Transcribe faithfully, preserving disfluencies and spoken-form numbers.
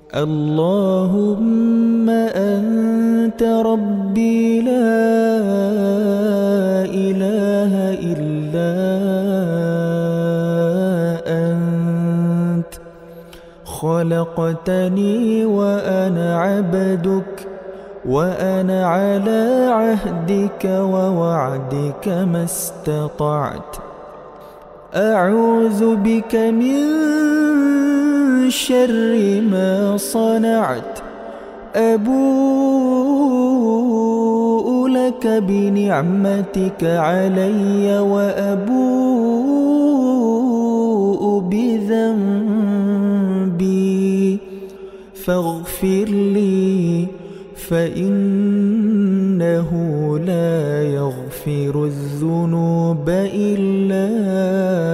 اللهم أنت ربي لا إله إلا أنت، خلقتني وأنا عبدك، وأنا على عهدك ووعدك ما استطعت. أعوذ بك من شر ما صنعت. أبوء لك بنعمتك علي وأبوء بذنبي، فاغفر لي فإنه لا يغفر الذنوب إلا